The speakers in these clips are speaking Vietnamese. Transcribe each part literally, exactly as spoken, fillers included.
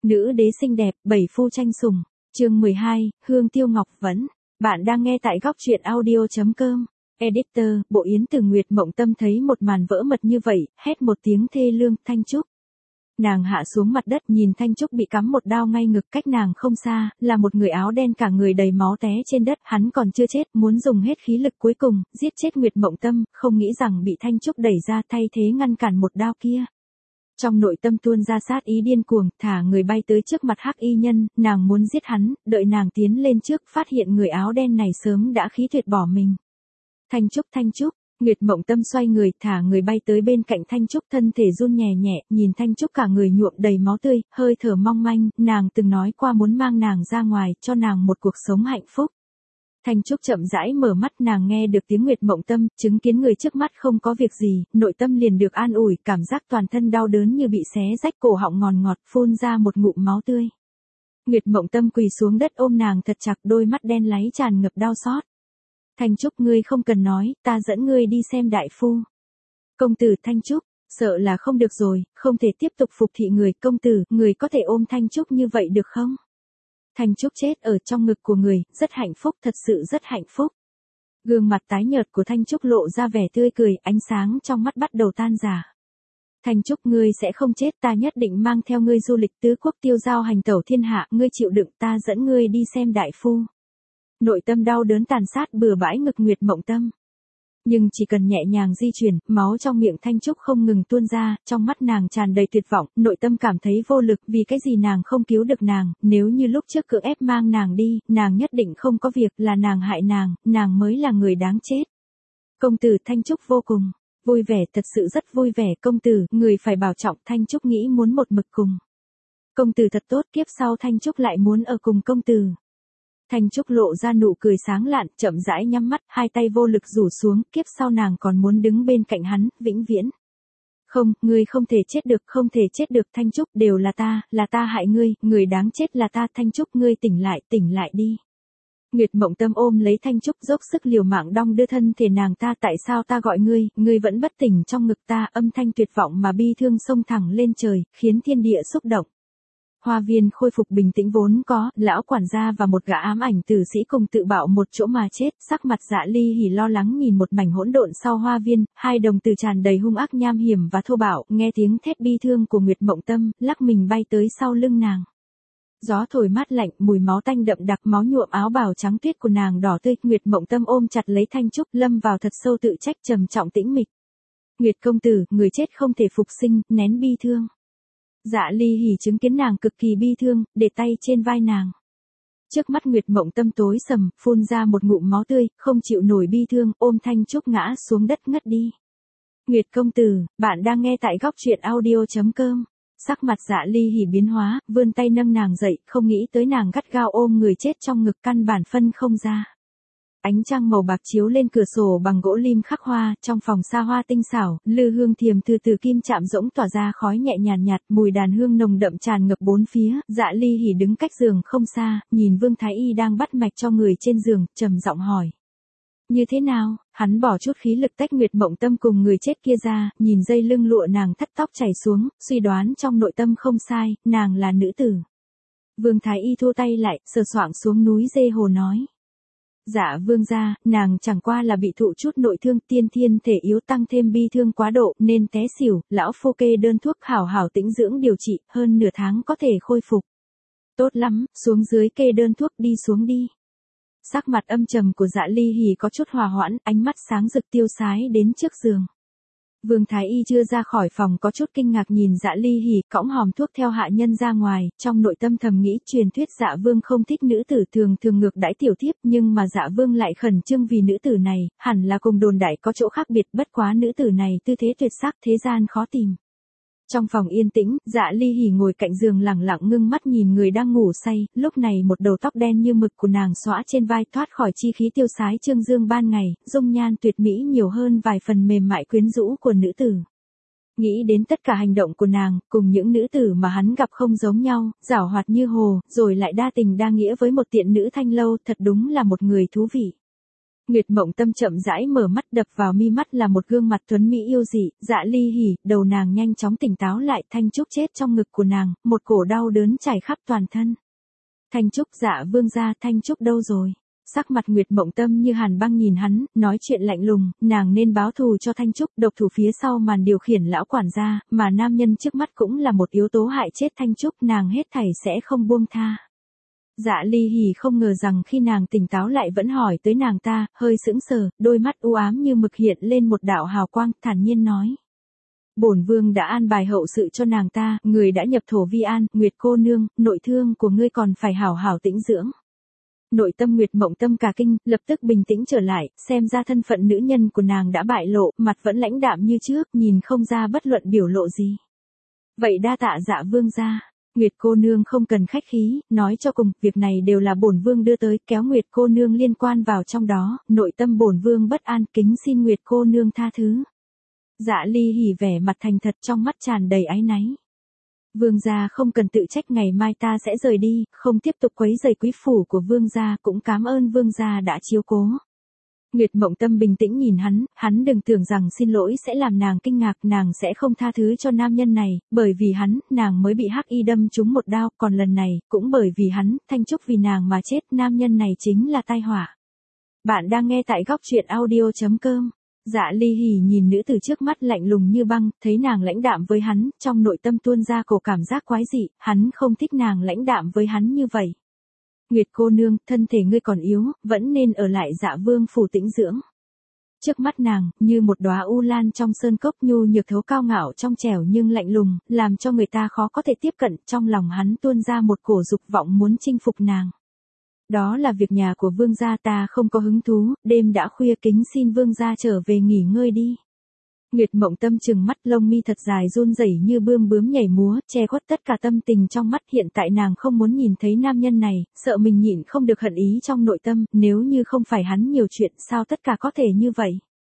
Nữ đế xinh đẹp, bảy phu tranh sủng. Chương mười hai, Hương Tiêu Ngọc Vấn. Bạn đang nghe tại góc truyện audio chấm com. Editor, Bộ Yến từ Nguyệt Mộng Tâm thấy một màn vỡ mật như vậy, hét một tiếng thê lương, Thanh Trúc. Nàng hạ xuống mặt đất nhìn Thanh Trúc bị cắm một đao ngay ngực, cách nàng không xa, là một người áo đen cả người đầy máu té trên đất, hắn còn chưa chết, muốn dùng hết khí lực cuối cùng, giết chết Nguyệt Mộng Tâm, không nghĩ rằng bị Thanh Trúc đẩy ra thay thế ngăn cản một đao kia. Trong nội tâm tuôn ra sát ý điên cuồng, thả người bay tới trước mặt Hắc Y Nhân, nàng muốn giết hắn, đợi nàng tiến lên trước, phát hiện người áo đen này sớm đã khí tuyệt bỏ mình. Thanh Trúc, Thanh Trúc, Nguyệt Mộng Tâm xoay người, thả người bay tới bên cạnh Thanh Trúc, thân thể run nhẹ nhẹ, nhìn Thanh Trúc cả người nhuộm đầy máu tươi, hơi thở mong manh, nàng từng nói qua muốn mang nàng ra ngoài, cho nàng một cuộc sống hạnh phúc. Thanh Trúc chậm rãi mở mắt, nàng nghe được tiếng Nguyệt Mộng Tâm, chứng kiến người trước mắt không có việc gì, nội tâm liền được an ủi, cảm giác toàn thân đau đớn như bị xé rách, cổ họng ngòn ngọt, phun ra một ngụm máu tươi. Nguyệt Mộng Tâm quỳ xuống đất ôm nàng thật chặt, đôi mắt đen láy tràn ngập đau xót. Thanh Trúc, ngươi không cần nói, ta dẫn ngươi đi xem đại phu. Công tử. Thanh Trúc, sợ là không được rồi, không thể tiếp tục phục thị người. Công tử, người có thể ôm Thanh Trúc như vậy được không? Thanh Trúc chết ở trong ngực của người, rất hạnh phúc, thật sự rất hạnh phúc. Gương mặt tái nhợt của Thanh Trúc lộ ra vẻ tươi cười, ánh sáng trong mắt bắt đầu tan rã. Thanh Trúc, ngươi sẽ không chết, ta nhất định mang theo ngươi du lịch tứ quốc tiêu giao hành tẩu thiên hạ, ngươi chịu đựng, ta dẫn ngươi đi xem đại phu. Nội tâm đau đớn tàn sát bừa bãi ngực Nguyệt Mộng Tâm. Nhưng chỉ cần nhẹ nhàng di chuyển, máu trong miệng Thanh Trúc không ngừng tuôn ra, trong mắt nàng tràn đầy tuyệt vọng, nội tâm cảm thấy vô lực, vì cái gì nàng không cứu được nàng, nếu như lúc trước cưỡng ép mang nàng đi, nàng nhất định không có việc, là nàng hại nàng, nàng mới là người đáng chết. Công tử. Thanh Trúc vô cùng vui vẻ, thật sự rất vui vẻ. Công tử, người phải bảo trọng. Thanh Trúc nghĩ muốn một mực cùng công tử thật tốt, kiếp sau Thanh Trúc lại muốn ở cùng công tử. Thanh Trúc lộ ra nụ cười sáng lạn, chậm rãi nhắm mắt, hai tay vô lực rủ xuống, kiếp sau nàng còn muốn đứng bên cạnh hắn, vĩnh viễn. Không, ngươi không thể chết được, không thể chết được. Thanh Trúc, đều là ta, là ta hại ngươi, người đáng chết là ta. Thanh Trúc, ngươi tỉnh lại, tỉnh lại đi. Nguyệt Mộng Tâm ôm lấy Thanh Trúc, dốc sức liều mạng đong đưa thân thể nàng. Ta, tại sao ta gọi ngươi, ngươi vẫn bất tỉnh trong ngực ta, âm thanh tuyệt vọng mà bi thương xông thẳng lên trời, khiến thiên địa xúc động. Hoa viên khôi phục bình tĩnh vốn có, lão quản gia và một gã ám ảnh tử sĩ cùng tự bạo một chỗ mà chết, sắc mặt Dạ Ly Hỉ lo lắng nhìn một mảnh hỗn độn sau hoa viên, hai đồng tử tràn đầy hung ác nham hiểm và thô bạo, nghe tiếng thét bi thương của Nguyệt Mộng Tâm, lắc mình bay tới sau lưng nàng. Gió thổi mát lạnh, mùi máu tanh đậm đặc, máu nhuộm áo bào trắng tuyết của nàng đỏ tươi. Nguyệt Mộng Tâm ôm chặt lấy Thanh Trúc, lâm vào thật sâu tự trách, trầm trọng tĩnh mịch. Nguyệt công tử, người chết không thể phục sinh, nén bi thương. Dạ Ly Hỉ chứng kiến nàng cực kỳ bi thương, để tay trên vai nàng. Trước mắt Nguyệt Mộng Tâm tối sầm, phun ra một ngụm máu tươi, không chịu nổi bi thương, ôm Thanh Trúc ngã xuống đất ngất đi. Nguyệt công tử, bạn đang nghe tại góc truyện audio chấm com. Sắc mặt Dạ Ly Hỉ biến hóa, vươn tay nâng nàng dậy, không nghĩ tới nàng gắt gao ôm người chết trong ngực, căn bản phân không ra. Ánh trăng màu bạc chiếu lên cửa sổ bằng gỗ lim khắc hoa, trong phòng xa hoa tinh xảo, lư hương thiềm từ từ kim chạm rỗng tỏa ra khói nhẹ nhàn nhạt, mùi đàn hương nồng đậm tràn ngập bốn phía. Dạ Ly Hỉ đứng cách giường không xa, nhìn Vương Thái Y đang bắt mạch cho người trên giường, trầm giọng hỏi. Như thế nào? Hắn bỏ chút khí lực tách Nguyệt Mộng Tâm cùng người chết kia ra, nhìn dây lưng lụa nàng thắt tóc chảy xuống, suy đoán trong nội tâm không sai, nàng là nữ tử. Vương Thái Y thu tay lại, sờ soạng xuống núi dê hồ nói. Dạ vương gia, nàng chẳng qua là bị thụ chút nội thương, tiên thiên thể yếu tăng thêm bi thương quá độ nên té xỉu, lão phu kê đơn thuốc hảo hảo tĩnh dưỡng điều trị, hơn nửa tháng có thể khôi phục. Tốt lắm, xuống dưới kê đơn thuốc, đi xuống đi. Sắc mặt âm trầm của Dạ Ly Hỉ có chút hòa hoãn, ánh mắt sáng rực tiêu sái đến trước giường. Vương Thái Y chưa ra khỏi phòng có chút kinh ngạc nhìn Dạ Ly Hỉ, cõng hòm thuốc theo hạ nhân ra ngoài, trong nội tâm thầm nghĩ truyền thuyết Dạ Vương không thích nữ tử, thường thường ngược đãi tiểu thiếp, nhưng mà Dạ Vương lại khẩn trương vì nữ tử này, hẳn là cùng đồn đại có chỗ khác biệt, bất quá nữ tử này tư thế tuyệt sắc, thế gian khó tìm. Trong phòng yên tĩnh, Dạ Ly Hỉ ngồi cạnh giường lẳng lặng ngưng mắt nhìn người đang ngủ say, lúc này một đầu tóc đen như mực của nàng xõa trên vai, thoát khỏi chi khí tiêu sái trương dương ban ngày, dung nhan tuyệt mỹ nhiều hơn vài phần mềm mại quyến rũ của nữ tử. Nghĩ đến tất cả hành động của nàng, cùng những nữ tử mà hắn gặp không giống nhau, giảo hoạt như hồ, rồi lại đa tình đa nghĩa với một tiện nữ thanh lâu, thật đúng là một người thú vị. Nguyệt Mộng Tâm chậm rãi mở mắt, đập vào mi mắt là một gương mặt tuấn mỹ yêu dị. Dạ Ly hỉ, đầu nàng nhanh chóng tỉnh táo lại, Thanh Trúc chết trong ngực của nàng, một cổ đau đớn trải khắp toàn thân. Thanh Trúc, Dạ vương gia, Thanh Trúc đâu rồi? Sắc mặt Nguyệt Mộng Tâm như hàn băng nhìn hắn, nói chuyện lạnh lùng, nàng nên báo thù cho Thanh Trúc, độc thủ phía sau màn điều khiển lão quản gia, mà nam nhân trước mắt cũng là một yếu tố hại chết Thanh Trúc, nàng hết thảy sẽ không buông tha. Dạ Ly hỉ không ngờ rằng khi nàng tỉnh táo lại vẫn hỏi tới nàng ta, hơi sững sờ, đôi mắt u ám như mực hiện lên một đạo hào quang, thản nhiên nói. Bổn vương đã an bài hậu sự cho nàng ta, người đã nhập thổ vi an, Nguyệt cô nương, nội thương của ngươi còn phải hảo hảo tĩnh dưỡng. Nội tâm Nguyệt Mộng Tâm cả kinh, lập tức bình tĩnh trở lại, xem ra thân phận nữ nhân của nàng đã bại lộ, mặt vẫn lãnh đạm như trước, nhìn không ra bất luận biểu lộ gì. Vậy đa tạ Dạ vương gia. Nguyệt cô nương không cần khách khí, nói cho cùng, việc này đều là bổn vương đưa tới, kéo Nguyệt cô nương liên quan vào trong đó, nội tâm bổn vương bất an, kính xin Nguyệt cô nương tha thứ. Dạ Ly hỉ vẻ mặt thành thật, trong mắt tràn đầy áy náy. Vương gia không cần tự trách, ngày mai ta sẽ rời đi, không tiếp tục quấy rầy quý phủ của vương gia, cũng cảm ơn vương gia đã chiếu cố. Nguyệt Mộng Tâm bình tĩnh nhìn hắn, hắn đừng tưởng rằng xin lỗi sẽ làm nàng kinh ngạc, nàng sẽ không tha thứ cho nam nhân này, bởi vì hắn, nàng mới bị hắc y đâm trúng một đao, còn lần này, cũng bởi vì hắn, Thanh Trúc vì nàng mà chết, nam nhân này chính là tai họa. Bạn đang nghe tại góc truyện audio chấm com. Dạ Ly hỉ nhìn nữ tử trước mắt lạnh lùng như băng, thấy nàng lãnh đạm với hắn, trong nội tâm tuôn ra cổ cảm giác quái dị, hắn không thích nàng lãnh đạm với hắn như vậy. Nguyệt cô nương, thân thể ngươi còn yếu, vẫn nên ở lại Dạ vương phủ tĩnh dưỡng. Trước mắt nàng, như một đóa u lan trong sơn cốc, nhu nhược thấu cao ngạo trong trẻo nhưng lạnh lùng, làm cho người ta khó có thể tiếp cận, trong lòng hắn tuôn ra một cổ dục vọng muốn chinh phục nàng. Đó là việc nhà của vương gia, ta không có hứng thú, đêm đã khuya, kính xin vương gia trở về nghỉ ngơi đi. Nguyệt Mộng Tâm trừng mắt, lông mi thật dài run rẩy như bươm bướm nhảy múa, che khuất tất cả tâm tình trong mắt, hiện tại nàng không muốn nhìn thấy nam nhân này, sợ mình nhịn không được hận ý trong nội tâm, nếu như không phải hắn nhiều chuyện, sao tất cả có thể như vậy.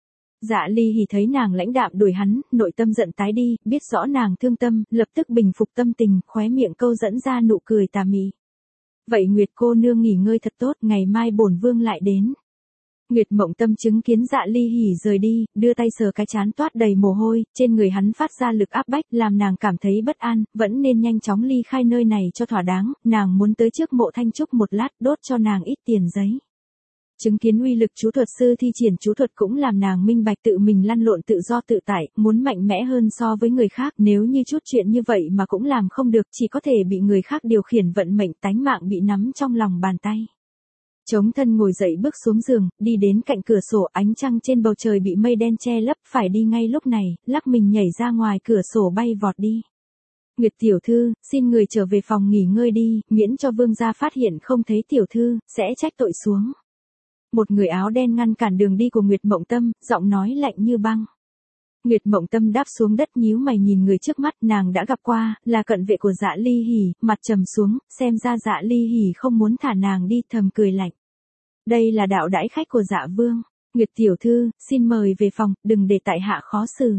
Dạ Ly hỉ thấy nàng lãnh đạm đuổi hắn, nội tâm giận tái đi, biết rõ nàng thương tâm, lập tức bình phục tâm tình, khóe miệng câu dẫn ra nụ cười tà mị. Vậy Nguyệt cô nương nghỉ ngơi thật tốt, ngày mai bổn vương lại đến. Nguyệt Mộng Tâm chứng kiến Dạ Ly hỉ rời đi, đưa tay sờ cái trán toát đầy mồ hôi, trên người hắn phát ra lực áp bách, làm nàng cảm thấy bất an, vẫn nên nhanh chóng ly khai nơi này cho thỏa đáng, nàng muốn tới trước mộ Thanh Trúc một lát, đốt cho nàng ít tiền giấy. Chứng kiến uy lực chú thuật sư thi triển chú thuật cũng làm nàng minh bạch tự mình lăn lộn tự do tự tại, muốn mạnh mẽ hơn so với người khác, nếu như chút chuyện như vậy mà cũng làm không được, chỉ có thể bị người khác điều khiển vận mệnh, tánh mạng bị nắm trong lòng bàn tay. Chống thân ngồi dậy bước xuống giường, đi đến cạnh cửa sổ, ánh trăng trên bầu trời bị mây đen che lấp, phải đi ngay lúc này, lắc mình nhảy ra ngoài cửa sổ bay vọt đi. Nguyệt tiểu thư, xin người trở về phòng nghỉ ngơi đi, miễn cho vương gia phát hiện không thấy tiểu thư, sẽ trách tội xuống. Một người áo đen ngăn cản đường đi của Nguyệt Mộng Tâm, giọng nói lạnh như băng. Nguyệt Mộng Tâm đáp xuống đất, nhíu mày nhìn người trước mắt, nàng đã gặp qua, là cận vệ của Dạ Ly hỉ, mặt trầm xuống, xem ra Dạ Ly hỉ không muốn thả nàng đi, thầm cười lạnh. Đây là đạo đãi khách của Dạ vương. Nguyệt tiểu thư, xin mời về phòng, đừng để tại hạ khó xử.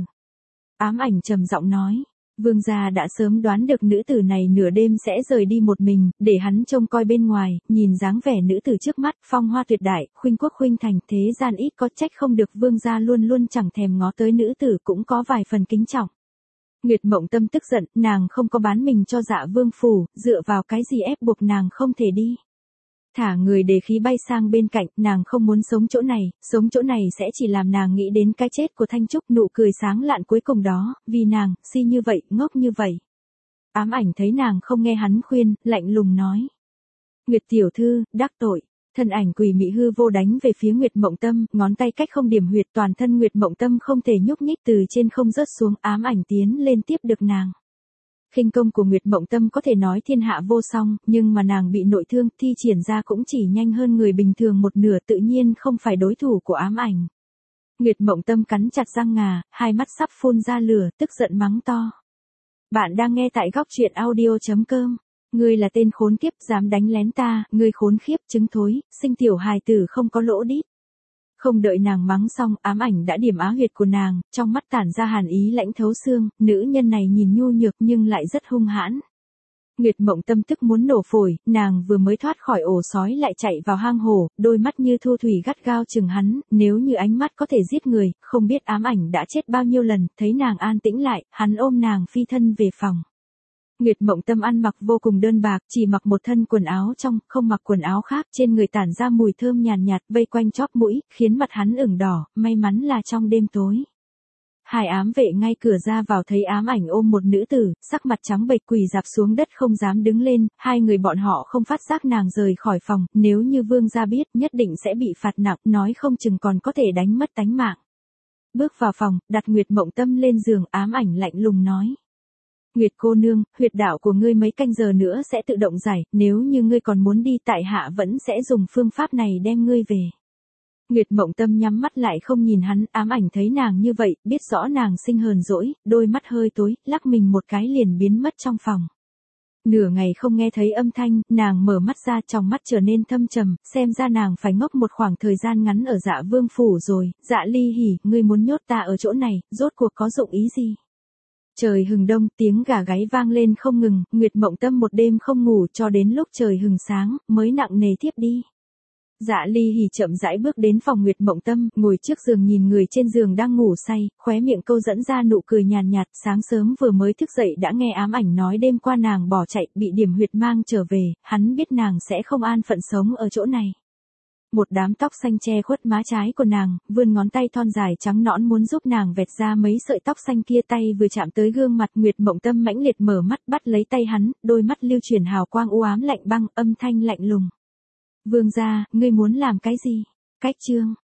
Ám ảnh trầm giọng nói. Vương gia đã sớm đoán được nữ tử này nửa đêm sẽ rời đi một mình, để hắn trông coi bên ngoài, nhìn dáng vẻ nữ tử trước mắt, phong hoa tuyệt đại, khuynh quốc khuynh thành, thế gian ít có, trách không được vương gia luôn luôn chẳng thèm ngó tới nữ tử, cũng có vài phần kính trọng. Nguyệt Mộng Tâm tức giận, nàng không có bán mình cho Dạ vương phủ, dựa vào cái gì ép buộc nàng không thể đi. Thả người để khí bay sang bên cạnh, nàng không muốn sống chỗ này, sống chỗ này sẽ chỉ làm nàng nghĩ đến cái chết của Thanh Trúc, nụ cười sáng lạn cuối cùng đó, vì nàng, si như vậy, ngốc như vậy. Ám ảnh thấy nàng không nghe hắn khuyên, lạnh lùng nói. Nguyệt tiểu thư, đắc tội. Thân ảnh quỷ mị hư vô đánh về phía Nguyệt Mộng Tâm, ngón tay cách không điểm huyệt, toàn thân Nguyệt Mộng Tâm không thể nhúc nhích, từ trên không rớt xuống, ám ảnh tiến lên tiếp được nàng. Khinh công của Nguyệt Mộng Tâm có thể nói thiên hạ vô song, nhưng mà nàng bị nội thương, thi triển ra cũng chỉ nhanh hơn người bình thường một nửa, tự nhiên không phải đối thủ của ám ảnh. Nguyệt Mộng Tâm cắn chặt răng ngà, hai mắt sắp phun ra lửa, tức giận mắng to. Bạn đang nghe tại góc truyện audio chấm com. Ngươi là tên khốn kiếp, dám đánh lén ta, ngươi khốn khiếp, trứng thối, sinh tiểu hài tử không có lỗ đít. Không đợi nàng mắng xong, ám ảnh đã điểm á huyệt của nàng, trong mắt tản ra hàn ý lãnh thấu xương, nữ nhân này nhìn nhu nhược nhưng lại rất hung hãn. Nguyệt Mộng Tâm tức muốn nổ phổi, nàng vừa mới thoát khỏi ổ sói lại chạy vào hang hổ, đôi mắt như thu thủy gắt gao chừng hắn, nếu như ánh mắt có thể giết người, không biết ám ảnh đã chết bao nhiêu lần, thấy nàng an tĩnh lại, hắn ôm nàng phi thân về phòng. Nguyệt Mộng Tâm ăn mặc vô cùng đơn bạc, chỉ mặc một thân quần áo trong, không mặc quần áo khác, trên người tản ra mùi thơm nhàn nhạt, vây quanh chóp mũi, khiến mặt hắn ửng đỏ, may mắn là trong đêm tối. Hai ám vệ ngay cửa ra vào thấy ám ảnh ôm một nữ tử, sắc mặt trắng bệch quỳ rạp xuống đất không dám đứng lên, hai người bọn họ không phát giác nàng rời khỏi phòng, nếu như vương gia biết nhất định sẽ bị phạt nặng, nói không chừng còn có thể đánh mất tánh mạng. Bước vào phòng, đặt Nguyệt Mộng Tâm lên giường, ám ảnh lạnh lùng nói. Nguyệt cô nương, huyệt đạo của ngươi mấy canh giờ nữa sẽ tự động giải, nếu như ngươi còn muốn đi tại hạ vẫn sẽ dùng phương pháp này đem ngươi về. Nguyệt Mộng Tâm nhắm mắt lại không nhìn hắn, ám ảnh thấy nàng như vậy, biết rõ nàng sinh hờn dỗi, đôi mắt hơi tối, lắc mình một cái liền biến mất trong phòng. Nửa ngày không nghe thấy âm thanh, nàng mở mắt ra, trong mắt trở nên thâm trầm, xem ra nàng phải ngốc một khoảng thời gian ngắn ở Dạ Vương phủ rồi. Dạ Ly Hỉ, ngươi muốn nhốt ta ở chỗ này, rốt cuộc có dụng ý gì? Trời hừng đông, tiếng gà gáy vang lên không ngừng, Nguyệt Mộng Tâm một đêm không ngủ cho đến lúc trời hừng sáng, mới nặng nề thiếp đi. Dạ Ly Hỉ chậm rãi bước đến phòng Nguyệt Mộng Tâm, ngồi trước giường nhìn người trên giường đang ngủ say, khóe miệng câu dẫn ra nụ cười nhàn nhạt, sáng sớm vừa mới thức dậy đã nghe ám ảnh nói đêm qua nàng bỏ chạy, bị điểm huyệt mang trở về, hắn biết nàng sẽ không an phận sống ở chỗ này. Một đám tóc xanh che khuất má trái của nàng, vươn ngón tay thon dài trắng nõn muốn giúp nàng vẹt ra mấy sợi tóc xanh kia, tay vừa chạm tới gương mặt Nguyệt Mộng Tâm mãnh liệt mở mắt bắt lấy tay hắn, đôi mắt lưu chuyển hào quang u ám lạnh băng, âm thanh lạnh lùng. Vương gia, ngươi muốn làm cái gì? Cách chương.